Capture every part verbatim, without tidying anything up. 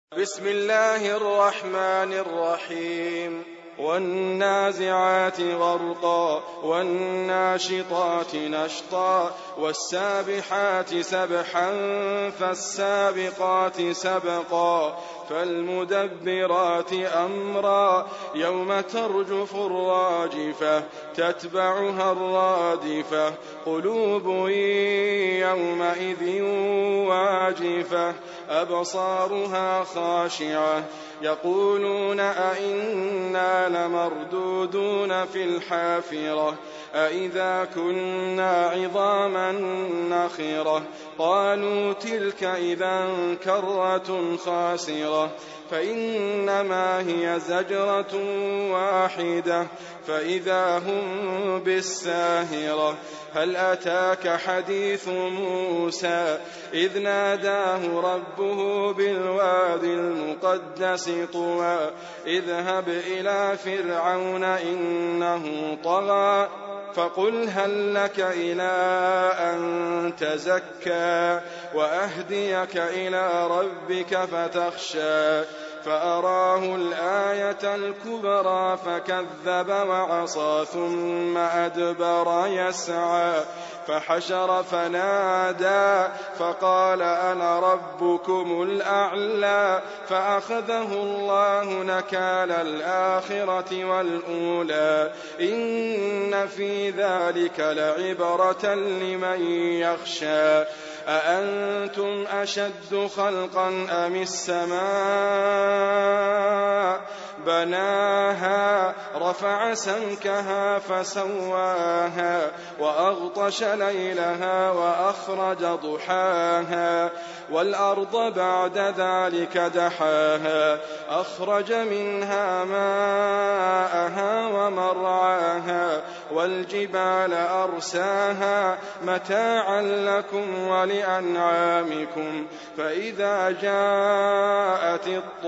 بسم الله الرحمن الرحيم والنازعات غرقا والناشطات نشطا والسابحات سبحا فالسابقات سبقا فالمدبرات أمرا يوم ترجف الراجفة تتبعها الرادفة قلوب يومئذ واجفة أبصارها خاشعة يقولون أئنا لمردودون في الحافرة أئذا كنا عظاما نخرة قالوا تلك إذا كرة خاسرة فإنما هي زجرة واحدة فإذا هم بالساهرة هل أتاك حديث موسى إذ ناداه ربه بالواد المقدس طوى اذهب إلى فرعون إنه طغى فقل هل لك إلى أن تزكى وأهديك إلى ربك فتخشى فأراه الآية الكبرى فكذب وعصى ثم أدبر يسعى فحشر فنادى فقال أنا ربكم الأعلى فأخذه الله نكال الآخرة والأولى إن في ذلك لعبرة لمن يخشى أأنتم أشد خلقا أم السماء بناها رفع سمكها فسواها وأغطش ليلها وأخرج ضحاها والأرض بعد ذلك دحاها أخرج منها ماءها ومرعاها والجبال أرساها متاعا لكم ولأنعامكم فإذا جاءت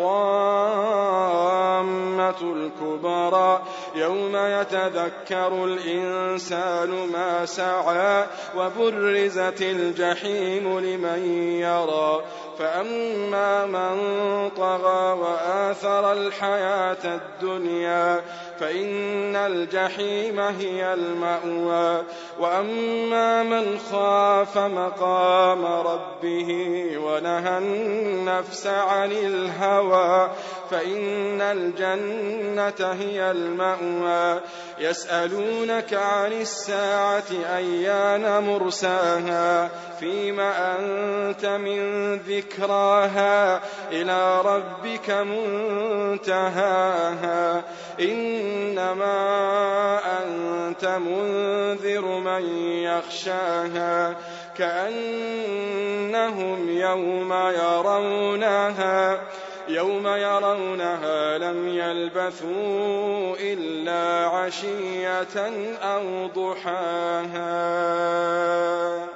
الطامة الكبرى يوم يتذكر الإنسان ما سعى وبرزت الجحيم لمن يرى فأما من طغى وآثر الحياة الدنيا فإن الجحيم هي المأوى وأما من خاف مقام ربه ونهى النفس عن الهوى فإن الجنة هي المأوى يسألونك عن الساعة أيان مرساها فيما أنت من ذكراها إلى ربك منتهاها إنما أنت منذر من يخشاها كأنهم يوم يرونها يوم يرونها لم يلبثوا إلا عشية أو ضحاها.